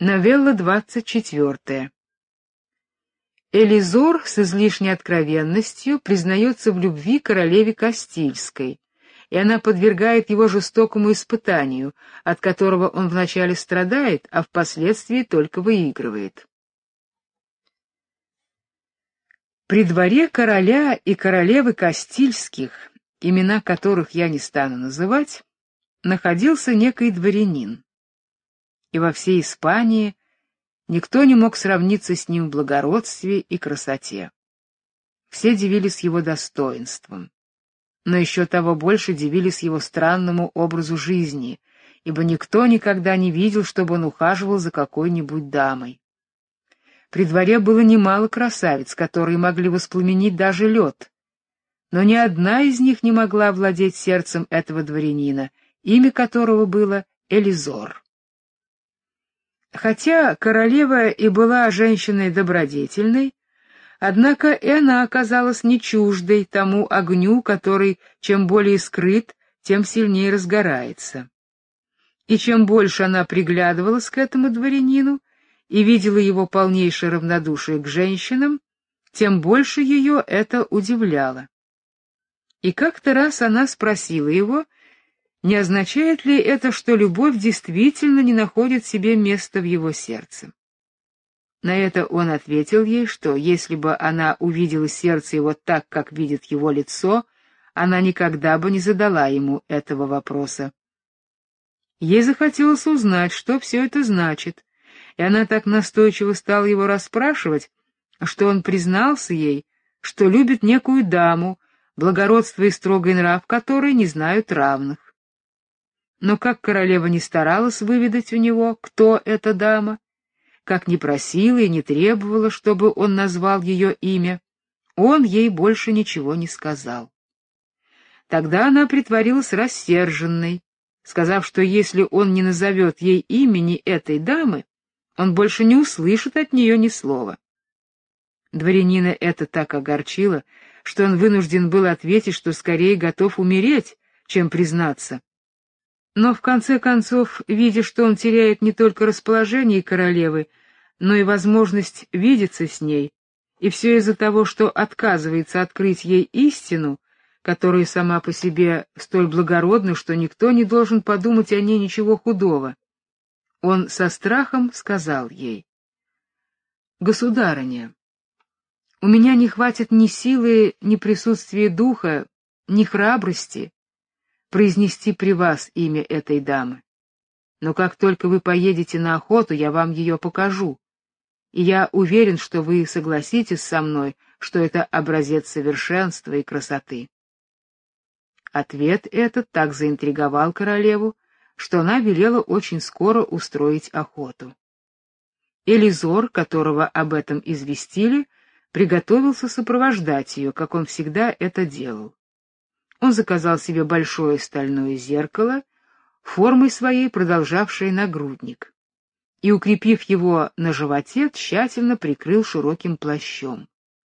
Новелла 24. Элизор с излишней откровенностью признается в любви королеве Кастильской, и она подвергает его жестокому испытанию, от которого он вначале страдает, а впоследствии только выигрывает. При дворе короля и королевы Кастильских, имена которых я не стану называть, находился некий дворянин. И во всей Испании никто не мог сравниться с ним в благородстве и красоте. Все дивились его достоинствам, но еще того больше дивились его странному образу жизни, ибо никто никогда не видел, чтобы он ухаживал за какой-нибудь дамой. При дворе было немало красавиц, которые могли воспламенить даже лед, но ни одна из них не могла овладеть сердцем этого дворянина, имя которого было Элизор. Хотя королева и была женщиной добродетельной, однако и она оказалась не чуждой тому огню, который, чем более скрыт, тем сильнее разгорается. И чем больше она приглядывалась к этому дворянину и видела его полнейшее равнодушие к женщинам, тем больше ее это удивляло. И как-то раз она спросила его, не означает ли это, что любовь действительно не находит себе места в его сердце. На это он ответил ей, что если бы она увидела сердце его так, как видит его лицо, она никогда бы не задала ему этого вопроса. Ей захотелось узнать, что все это значит, и она так настойчиво стала его расспрашивать, что он признался ей, что любит некую даму, благородство и строгий нрав которой не знают равных. Но как королева не старалась выведать у него, кто эта дама, как не просила и не требовала, чтобы он назвал ее имя, он ей больше ничего не сказал. Тогда она притворилась рассерженной, сказав, что если он не назовет ей имени этой дамы, он больше не услышит от нее ни слова. Дворянина это так огорчило, что он вынужден был ответить, что скорее готов умереть, чем признаться. Но в конце концов, видя, что он теряет не только расположение королевы, но и возможность видеться с ней, и все из-за того, что отказывается открыть ей истину, которая сама по себе столь благородна, что никто не должен подумать о ней ничего худого, он со страхом сказал ей: «Государыня, у меня не хватит ни силы, ни присутствия духа, ни храбрости произнести при вас имя этой дамы. Но как только вы поедете на охоту, я вам ее покажу, и я уверен, что вы согласитесь со мной, что это образец совершенства и красоты». Ответ этот так заинтриговал королеву, что она велела очень скоро устроить охоту. Элизор, которого об этом известили, приготовился сопровождать ее, как он всегда это делал. Он заказал себе большое стальное зеркало, формой своей продолжавшее нагрудник, и, укрепив его на животе, тщательно прикрыл широким плащом.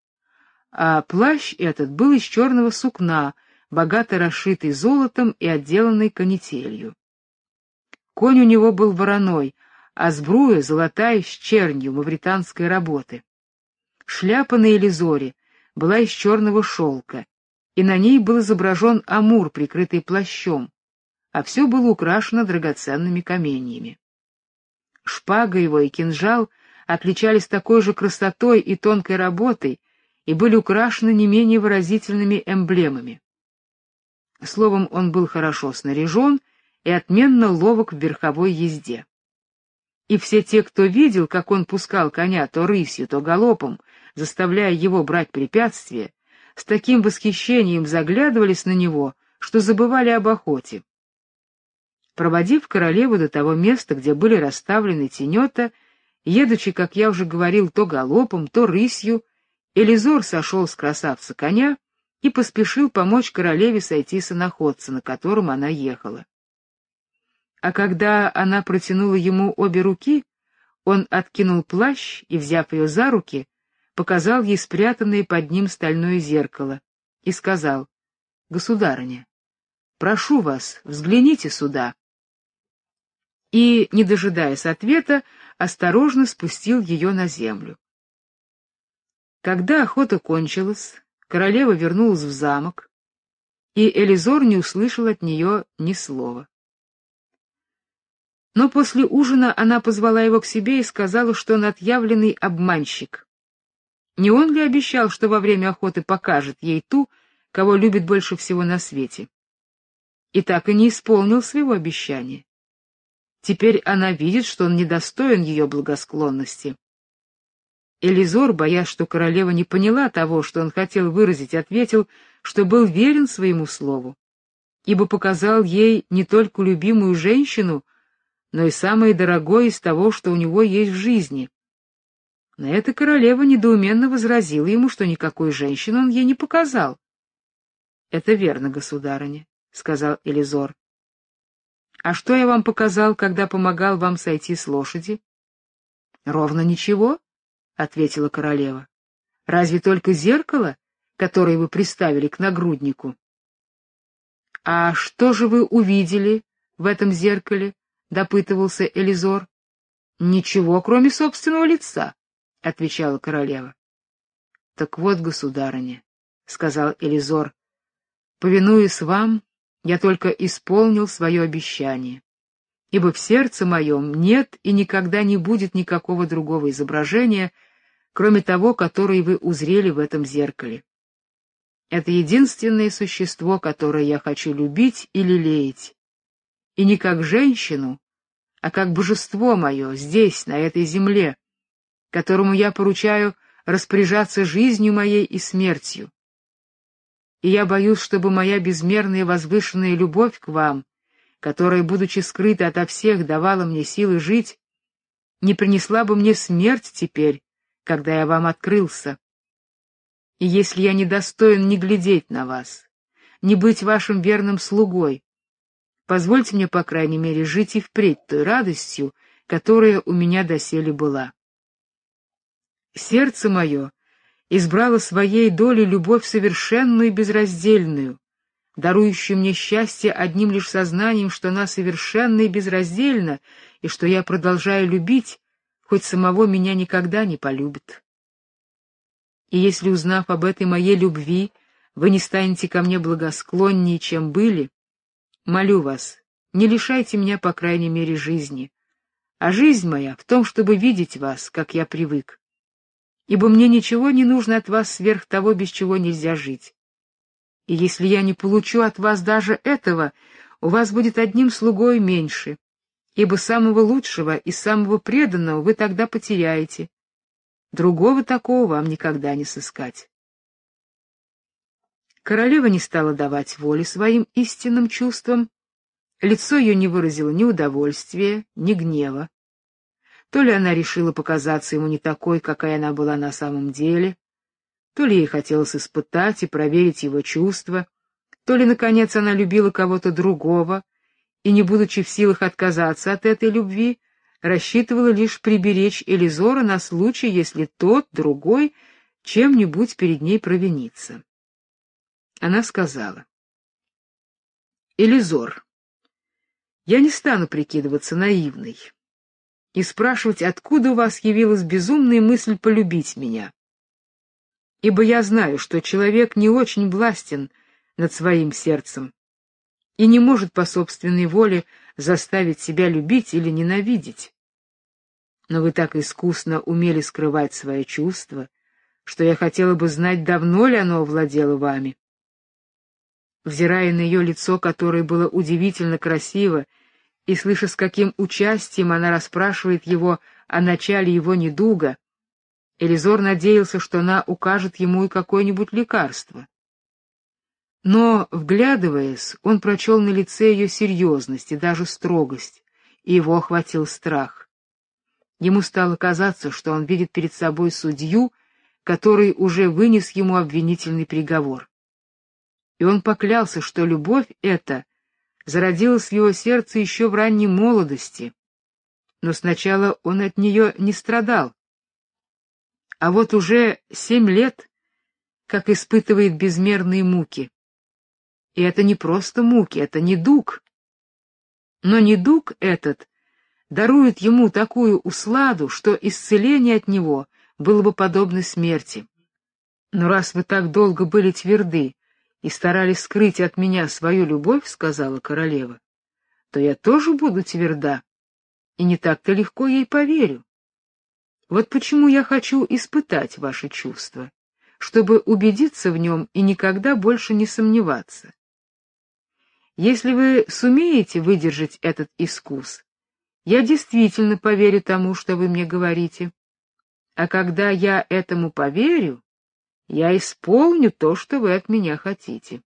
А плащ этот был из черного сукна, богато расшитый золотом и отделанный канителью. Конь у него был вороной, а сбруя золотая с чернью мавританской работы. Шляпа на Элизоре была из черного шелка, и на ней был изображен амур, прикрытый плащом, а все было украшено драгоценными каменьями. Шпага его и кинжал отличались такой же красотой и тонкой работой и были украшены не менее выразительными эмблемами. Словом, он был хорошо снаряжен и отменно ловок в верховой езде. И все те, кто видел, как он пускал коня то рысью, то галопом, заставляя его брать препятствия, с таким восхищением заглядывались на него, что забывали об охоте. Проводив королеву до того места, где были расставлены тенета, едучи, как я уже говорил, то галопом, то рысью, Элизор сошел с красавца коня и поспешил помочь королеве сойти с иноходца, на котором она ехала. А когда она протянула ему обе руки, он откинул плащ и, взяв ее за руки, показал ей спрятанное под ним стальное зеркало и сказал: «Государыня, прошу вас, взгляните сюда». И, не дожидаясь ответа, осторожно спустил ее на землю. Когда охота кончилась, королева вернулась в замок, и Элизор не услышал от нее ни слова. Но после ужина она позвала его к себе и сказала, что он отъявленный обманщик. Не он ли обещал, что во время охоты покажет ей ту, кого любит больше всего на свете? И так и не исполнил своего обещания. Теперь она видит, что он недостоин ее благосклонности. Элизор, боясь, что королева не поняла того, что он хотел выразить, ответил, что был верен своему слову, ибо показал ей не только любимую женщину, но и самое дорогое из того, что у него есть в жизни. На это королева недоуменно возразила ему, что никакой женщины он ей не показал. — Это верно, государыня, — сказал Элизор. — А что я вам показал, когда помогал вам сойти с лошади? — Ровно ничего, — ответила королева. — Разве только зеркало, которое вы приставили к нагруднику? — А что же вы увидели в этом зеркале? — допытывался Элизор. — Ничего, кроме собственного лица, — отвечала королева. — Так вот, государыня, — сказал Элизор, — повинуясь вам, я только исполнил свое обещание, ибо в сердце моем нет и никогда не будет никакого другого изображения, кроме того, которое вы узрели в этом зеркале. Это единственное существо, которое я хочу любить и лелеять, и не как женщину, а как божество мое здесь, на этой земле, которому я поручаю распоряжаться жизнью моей и смертью. И я боюсь, чтобы моя безмерная возвышенная любовь к вам, которая, будучи скрыта ото всех, давала мне силы жить, не принесла бы мне смерть теперь, когда я вам открылся. И если я недостоин не глядеть на вас, не быть вашим верным слугой, позвольте мне, по крайней мере, жить и впредь той радостью, которая у меня доселе была. Сердце мое избрало своей долей любовь совершенную и безраздельную, дарующую мне счастье одним лишь сознанием, что она совершенна и безраздельна, и что я продолжаю любить, хоть самого меня никогда не полюбит. И если, узнав об этой моей любви, вы не станете ко мне благосклоннее, чем были, молю вас, не лишайте меня, по крайней мере, жизни, а жизнь моя в том, чтобы видеть вас, как я привык, ибо мне ничего не нужно от вас сверх того, без чего нельзя жить. И если я не получу от вас даже этого, у вас будет одним слугой меньше, ибо самого лучшего и самого преданного вы тогда потеряете. Другого такого вам никогда не сыскать. Королева не стала давать воли своим истинным чувствам, лицо ее не выразило ни удовольствия, ни гнева. То ли она решила показаться ему не такой, какая она была на самом деле, то ли ей хотелось испытать и проверить его чувства, то ли, наконец, она любила кого-то другого и, не будучи в силах отказаться от этой любви, рассчитывала лишь приберечь Элизора на случай, если тот, другой, чем-нибудь перед ней провинится. Она сказала: «Элизор, я не стану прикидываться наивной и спрашивать, откуда у вас явилась безумная мысль полюбить меня, ибо я знаю, что человек не очень властен над своим сердцем и не может по собственной воле заставить себя любить или ненавидеть. Но вы так искусно умели скрывать свои чувства, что я хотела бы знать, давно ли оно овладело вами». Взирая на ее лицо, которое было удивительно красиво, и слыша, с каким участием она расспрашивает его о начале его недуга, Элизор надеялся, что она укажет ему и какое-нибудь лекарство. Но, вглядываясь, он прочел на лице ее серьезность и даже строгость, и его охватил страх. Ему стало казаться, что он видит перед собой судью, который уже вынес ему обвинительный приговор. И он поклялся, что любовь эта зародилась в его сердце еще в ранней молодости, но сначала он от нее не страдал. А вот уже 7 лет, как испытывает безмерные муки. И это не просто муки, это недуг. Но недуг этот дарует ему такую усладу, что исцеление от него было бы подобно смерти. Но раз вы так долго были тверды и старались скрыть от меня свою любовь, — сказала королева, — то я тоже буду тверда, и не так-то легко ей поверю. Вот почему я хочу испытать ваше чувство, чтобы убедиться в нем и никогда больше не сомневаться. Если вы сумеете выдержать этот искус, я действительно поверю тому, что вы мне говорите. А когда я этому поверю, я исполню то, что вы от меня хотите.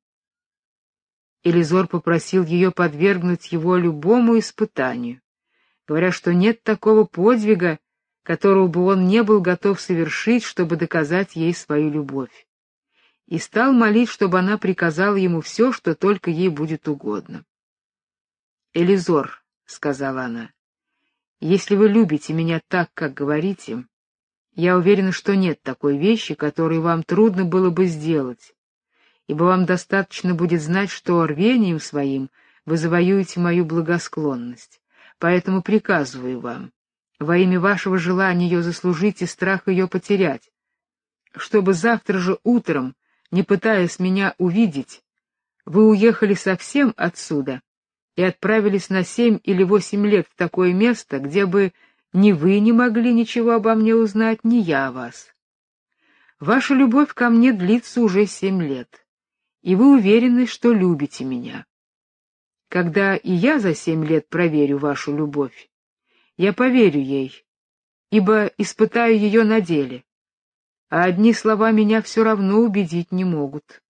Элизор попросил ее подвергнуть его любому испытанию, говоря, что нет такого подвига, которого бы он не был готов совершить, чтобы доказать ей свою любовь, и стал молить, чтобы она приказала ему все, что только ей будет угодно. «Элизор», — сказала она, — «если вы любите меня так, как говорите, я уверена, что нет такой вещи, которую вам трудно было бы сделать, ибо вам достаточно будет знать, что рвением своим вы завоюете мою благосклонность. Поэтому приказываю вам, во имя вашего желания ее заслужить и страха ее потерять, чтобы завтра же утром, не пытаясь меня увидеть, вы уехали совсем отсюда и отправились на 7 или 8 лет в такое место, где бы ни вы не могли ничего обо мне узнать, ни я о вас. Ваша любовь ко мне длится уже 7 лет, и вы уверены, что любите меня. Когда и я за 7 лет проверю вашу любовь, я поверю ей, ибо испытаю ее на деле, а одни слова меня все равно убедить не могут».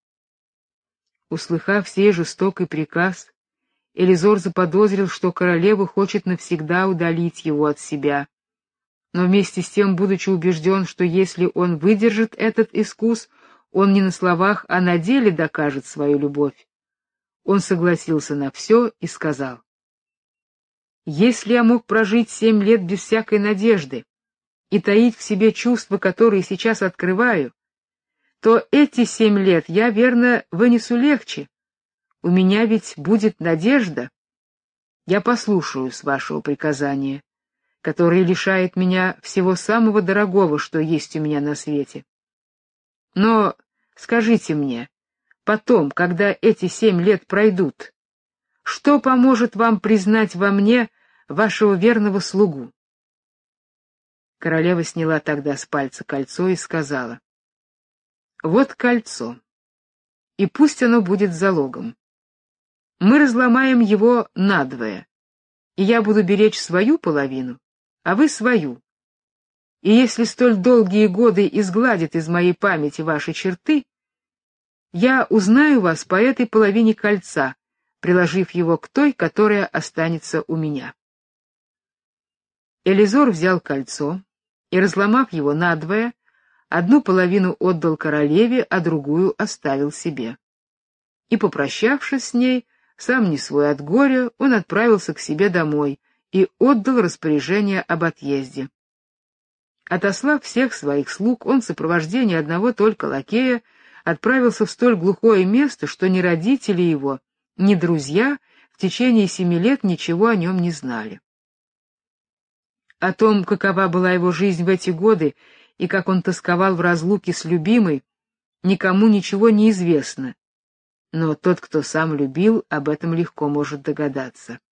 Услыхав сей жестокий приказ, Элизор заподозрил, что королева хочет навсегда удалить его от себя, но вместе с тем, будучи убежден, что если он выдержит этот искус, он не на словах, а на деле докажет свою любовь, он согласился на все и сказал: «Если я мог прожить 7 лет без всякой надежды и таить в себе чувства, которые сейчас открываю, то эти 7 лет я, верно, вынесу легче. У меня ведь будет надежда. Я послушаюсь вашего приказания, которое лишает меня всего самого дорогого, что есть у меня на свете. Но скажите мне, потом, когда эти 7 лет пройдут, что поможет вам признать во мне вашего верного слугу?» Королева сняла тогда с пальца кольцо и сказала: «Вот кольцо, и пусть оно будет залогом. Мы разломаем его надвое, и я буду беречь свою половину, а вы свою. И если столь долгие годы изгладят из моей памяти ваши черты, я узнаю вас по этой половине кольца, приложив его к той, которая останется у меня». Элизор взял кольцо и, разломав его надвое, одну половину отдал королеве, а другую оставил себе. И, попрощавшись с ней, сам не свой от горя, он отправился к себе домой и отдал распоряжение об отъезде. Отослав всех своих слуг, он в сопровождении одного только лакея отправился в столь глухое место, что ни родители его, ни друзья в течение 7 лет ничего о нем не знали. О том, какова была его жизнь в эти годы и как он тосковал в разлуке с любимой, никому ничего не известно, но тот, кто сам любил, об этом легко может догадаться.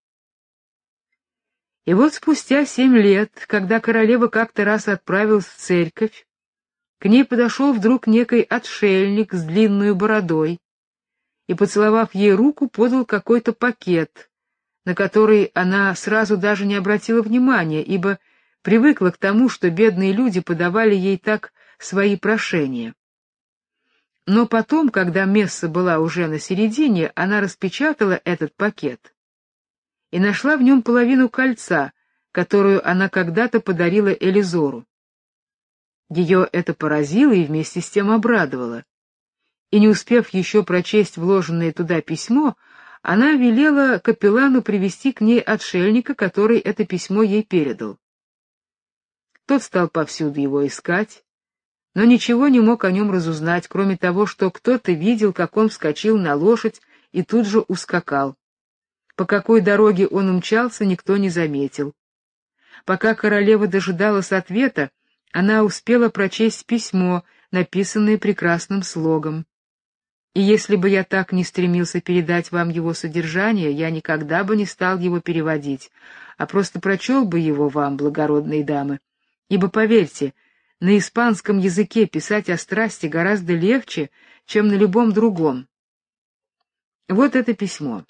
И вот спустя 7 лет, когда королева как-то раз отправилась в церковь, к ней подошел вдруг некий отшельник с длинной бородой и, поцеловав ей руку, подал какой-то пакет, на который она сразу даже не обратила внимания, ибо привыкла к тому, что бедные люди подавали ей так свои прошения. Но потом, когда месса была уже на середине, она распечатала этот пакет и нашла в нем половину кольца, которую она когда-то подарила Элизору. Ее это поразило и вместе с тем обрадовало. И не успев еще прочесть вложенное туда письмо, она велела капеллану привести к ней отшельника, который это письмо ей передал. Тот стал повсюду его искать, но ничего не мог о нем разузнать, кроме того, что кто-то видел, как он вскочил на лошадь и тут же ускакал. По какой дороге он умчался, никто не заметил. Пока королева дожидалась ответа, она успела прочесть письмо, написанное прекрасным слогом. И если бы я так не стремился передать вам его содержание, я никогда бы не стал его переводить, а просто прочел бы его вам, благородные дамы. Ибо, поверьте, на испанском языке писать о страсти гораздо легче, чем на любом другом. Вот это письмо.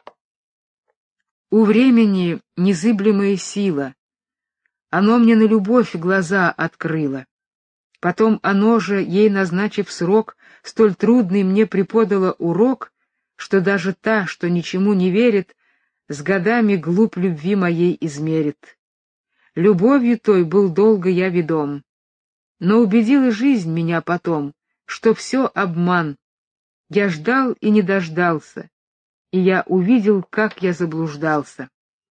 «У времени незыблемая сила. Оно мне на любовь глаза открыло. Потом оно же, ей назначив срок, столь трудный мне преподало урок, что даже та, что ничему не верит, с годами глубь любви моей измерит. Любовью той был долго я ведом, но убедила жизнь меня потом, что все обман. Я ждал и не дождался, и я увидел, как я заблуждался.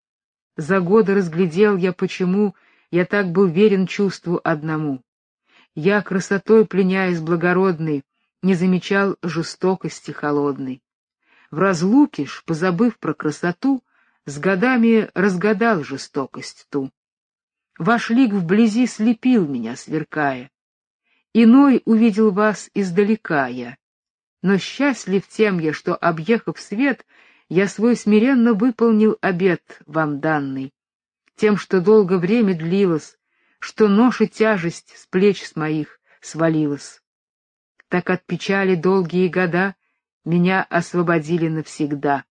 За годы разглядел я, почему я так был верен чувству одному. Я, красотой пленяясь благородной, не замечал жестокости холодной. В разлуке ж, позабыв про красоту, с годами разгадал жестокость ту. Ваш лик вблизи слепил меня, сверкая. Иной увидел вас издалека я. Но счастлив тем я, что, объехав свет, я свой смиренно выполнил обет вам данный. Тем, что долго время длилось, что нож и тяжесть с плеч с моих свалилась. Так от печали долгие года меня освободили навсегда.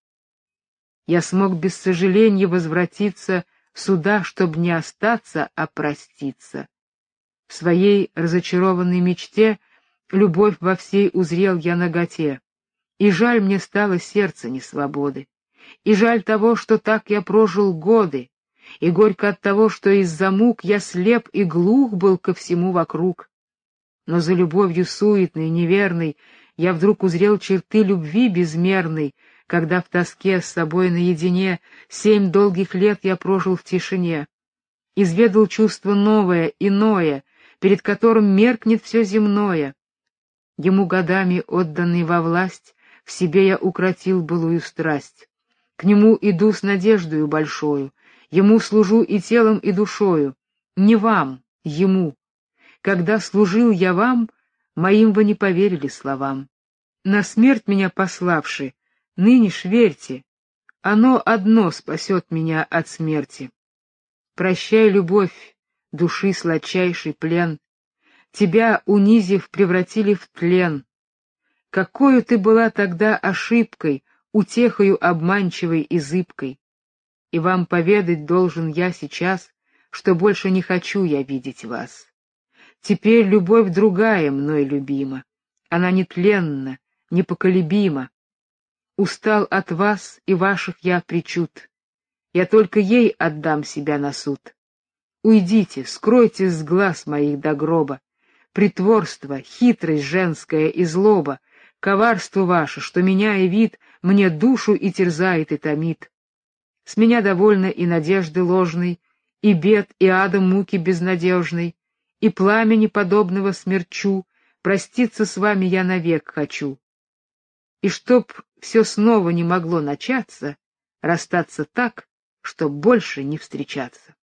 Я смог без сожаления возвратиться сюда, чтоб не остаться, а проститься. В своей разочарованной мечте любовь во всей узрел я наготе, и жаль мне стало сердца несвободы, и жаль того, что так я прожил годы, и горько от того, что из-за мук я слеп и глух был ко всему вокруг. Но за любовью суетной, неверной, я вдруг узрел черты любви безмерной, когда в тоске с собой наедине 7 долгих лет я прожил в тишине, изведал чувство новое, иное, перед которым меркнет все земное. Ему годами отданный во власть, в себе я укротил былую страсть. К нему иду с надеждою большою, ему служу и телом, и душою. Не вам, ему. Когда служил я вам, моим вы не поверили словам. На смерть меня пославши, ныне ж верьте, оно одно спасет меня от смерти. Прощай, любовь, души сладчайший плен. Тебя, унизив, превратили в тлен. Какою ты была тогда ошибкой, утехою обманчивой и зыбкой. И вам поведать должен я сейчас, что больше не хочу я видеть вас. Теперь любовь другая мной любима, она нетленна, непоколебима. Устал от вас и ваших я причуд, я только ей отдам себя на суд. Уйдите, скройте с глаз моих до гроба, притворство, хитрость женская и злоба, коварство ваше, что, меняя вид, мне душу и терзает, и томит. С меня довольно и надежды ложной, и бед, и ада муки безнадежной, и пламени подобного смерчу, проститься с вами я навек хочу. И чтоб все снова не могло начаться, расстаться так, чтоб больше не встречаться.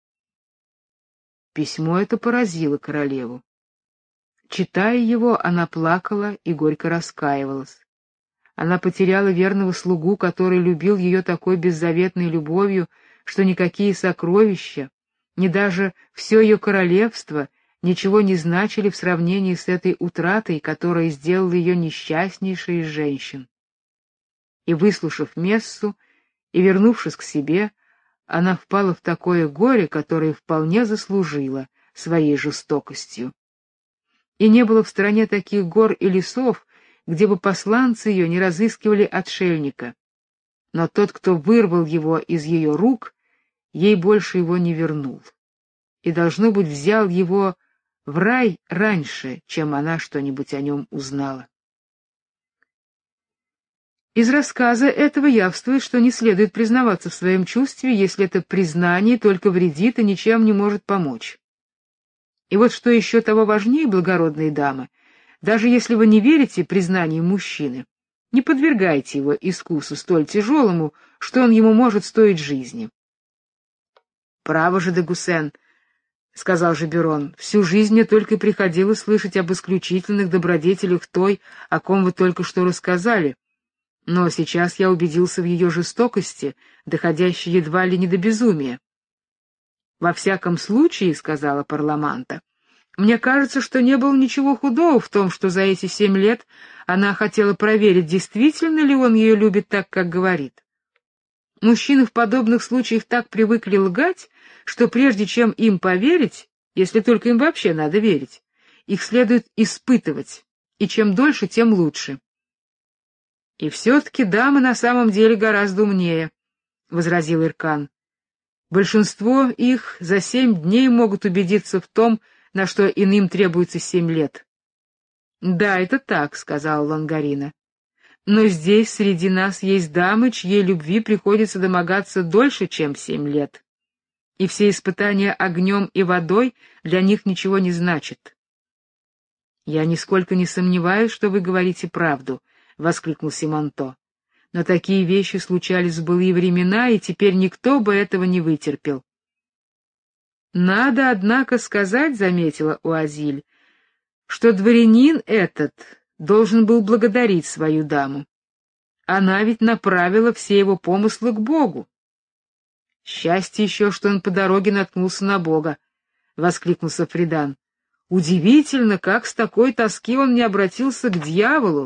Письмо это поразило королеву. Читая его, она плакала и горько раскаивалась. Она потеряла верного слугу, который любил ее такой беззаветной любовью, что никакие сокровища, ни даже все ее королевство ничего не значили в сравнении с этой утратой, которая сделала ее несчастнейшей из женщин. И, выслушав мессу и вернувшись к себе, она впала в такое горе, которое вполне заслужила своей жестокостью. И не было в стране таких гор и лесов, где бы посланцы ее не разыскивали отшельника. Но тот, кто вырвал его из ее рук, ей больше его не вернул. И, должно быть, взял его в рай раньше, чем она что-нибудь о нем узнала. Из рассказа этого явствует, что не следует признаваться в своем чувстве, если это признание только вредит и ничем не может помочь. И вот что еще того важнее, благородные дамы, даже если вы не верите признанию мужчины, не подвергайте его искусу столь тяжелому, что он ему может стоить жизни. Право же, де Гуссен, — сказал Жеберон, — «всю жизнь мне только и приходилось слышать об исключительных добродетелях той, о ком вы только что рассказали. Но сейчас я убедился в ее жестокости, доходящей едва ли не до безумия». «Во всяком случае, — сказала Парламанта, — мне кажется, что не было ничего худого в том, что за эти 7 лет она хотела проверить, действительно ли он ее любит так, как говорит. Мужчины в подобных случаях так привыкли лгать, что прежде чем им поверить, если только им вообще надо верить, их следует испытывать, и чем дольше, тем лучше». «И все-таки дамы на самом деле гораздо умнее», — возразил Иркан. «Большинство их за 7 дней могут убедиться в том, на что иным требуется 7 лет». «Да, это так», — сказала Лангарина. «Но здесь среди нас есть дамы, чьей любви приходится домогаться дольше, чем 7 лет. И все испытания огнем и водой для них ничего не значат». «Я нисколько не сомневаюсь, что вы говорите правду», — воскликнул Симонто. «Но такие вещи случались в былые времена, и теперь никто бы этого не вытерпел». «Надо, однако, сказать, — заметила Уазиль, — что дворянин этот должен был благодарить свою даму. Она ведь направила все его помыслы к Богу». «Счастье еще, что он по дороге наткнулся на Бога», — воскликнул Сафридан. «Удивительно, как с такой тоски он не обратился к дьяволу».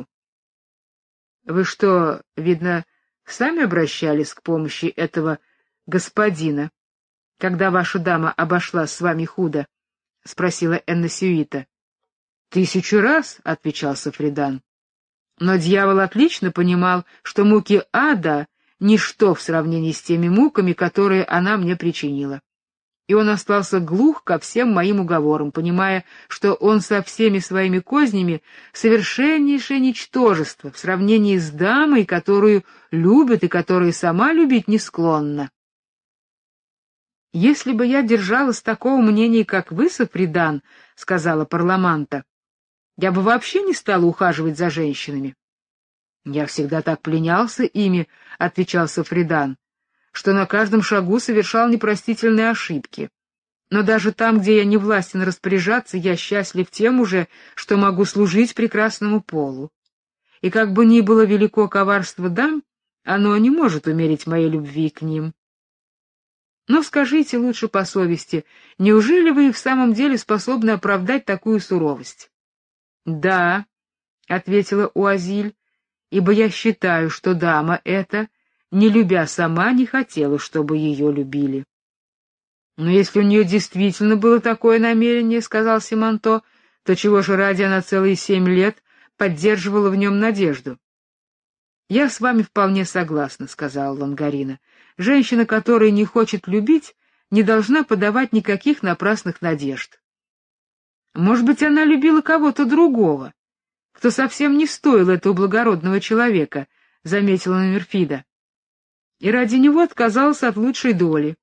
«Вы что, видно, сами обращались к помощи этого господина, когда ваша дама обошлась с вами худо?» — спросила Энна Сюита. «1000 раз», — отвечал Сафридан. «Но дьявол отлично понимал, что муки ада — ничто в сравнении с теми муками, которые она мне причинила. И он остался глух ко всем моим уговорам, понимая, что он со всеми своими кознями совершеннейшее ничтожество в сравнении с дамой, которую любит и которая сама любить не склонна». «Если бы я держалась такого мнения, как вы, Сафридан, — сказала Парламанта, — я бы вообще не стала ухаживать за женщинами». «Я всегда так пленялся ими, — отвечал Сафридан, — что на каждом шагу совершал непростительные ошибки. Но даже там, где я не властен распоряжаться, я счастлив тем уже, что могу служить прекрасному полу. И как бы ни было велико коварство дам, оно не может умерить моей любви к ним. Но скажите лучше по совести, неужели вы в самом деле способны оправдать такую суровость?» «Да», — ответила Уазиль, — «ибо я считаю, что дама эта, не любя сама, не хотела, чтобы ее любили». «Но если у нее действительно было такое намерение, — сказал Симонто, — то чего же ради она целые 7 лет поддерживала в нем надежду?» «Я с вами вполне согласна, — сказала Лангарина. — Женщина, которая не хочет любить, не должна подавать никаких напрасных надежд. Может быть, она любила кого-то другого, кто совсем не стоил этого благородного человека, — заметила Номерфида, — и ради него отказалась от лучшей доли».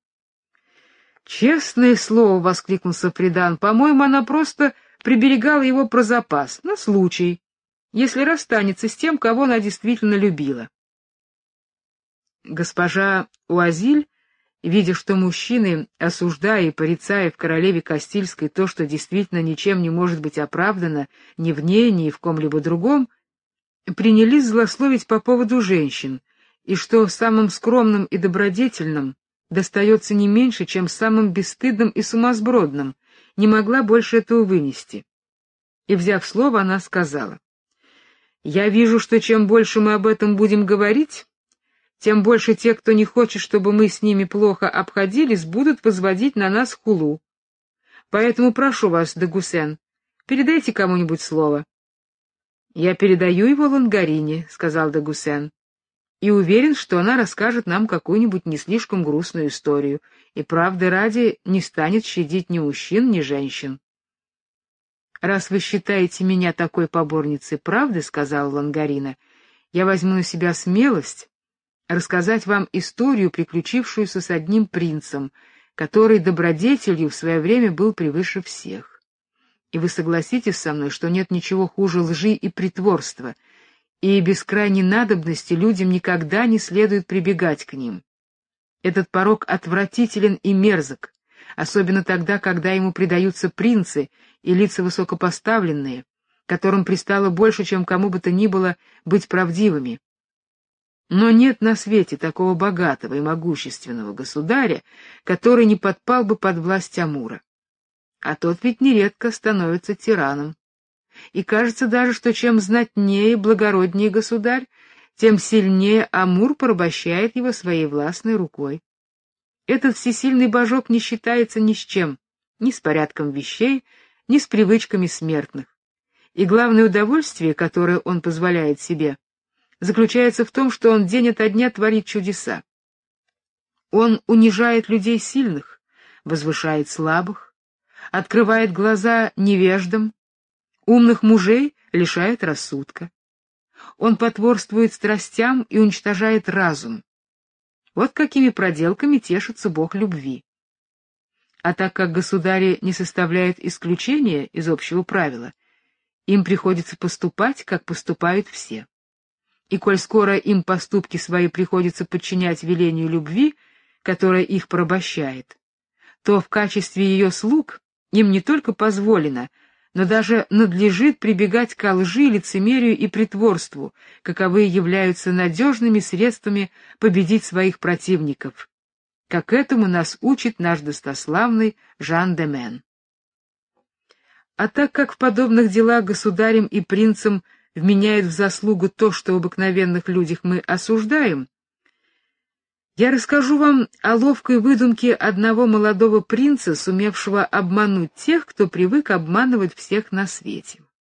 «Честное слово, — воскликнул Сафридан, — по-моему, она просто приберегала его про запас, на случай, если расстанется с тем, кого она действительно любила». Госпожа Уазиль, видя, что мужчины, осуждая и порицая в королеве Кастильской то, что действительно ничем не может быть оправдано ни в ней, ни в ком-либо другом, принялись злословить по поводу женщин, и что самым скромным и добродетельным достается не меньше, чем самым бесстыдным и сумасбродным, не могла больше этого вынести. И, взяв слово, она сказала: «Я вижу, что чем больше мы об этом будем говорить, тем больше те, кто не хочет, чтобы мы с ними плохо обходились, будут возводить на нас хулу. Поэтому прошу вас, де Гуссен, передайте кому-нибудь слово». «Я передаю его Лангарине», — сказал де Гуссен, «и уверен, что она расскажет нам какую-нибудь не слишком грустную историю, и, правды ради, не станет щадить ни мужчин, ни женщин». «Раз вы считаете меня такой поборницей правды, — сказала Лангарина, — я возьму на себя смелость рассказать вам историю, приключившуюся с одним принцем, который добродетелью в свое время был превыше всех. И вы согласитесь со мной, что нет ничего хуже лжи и притворства, и без крайней надобности людям никогда не следует прибегать к ним. Этот порок отвратителен и мерзок, особенно тогда, когда ему предаются принцы и лица высокопоставленные, которым пристало больше, чем кому бы то ни было, быть правдивыми. Но нет на свете такого богатого и могущественного государя, который не подпал бы под власть Амура. А тот ведь нередко становится тираном. И кажется даже, что чем знатнее и благороднее государь, тем сильнее Амур порабощает его своей властной рукой. Этот всесильный божок не считается ни с чем, ни с порядком вещей, ни с привычками смертных. И главное удовольствие, которое он позволяет себе, заключается в том, что он день ото дня творит чудеса. Он унижает людей сильных, возвышает слабых, открывает глаза невеждам, умных мужей лишает рассудка. Он потворствует страстям и уничтожает разум. Вот какими проделками тешится бог любви. А так как государи не составляют исключения из общего правила, им приходится поступать, как поступают все. И коль скоро им поступки свои приходится подчинять велению любви, которая их порабощает, то в качестве ее слуг им не только позволено, но даже надлежит прибегать ко лжи, лицемерию и притворству, каковые являются надежными средствами победить своих противников. Как этому нас учит наш достославный Жан де Мен. А так как в подобных делах государям и принцам вменяют в заслугу то, что в обыкновенных людях мы осуждаем, я расскажу вам о ловкой выдумке одного молодого принца, сумевшего обмануть тех, кто привык обманывать всех на свете.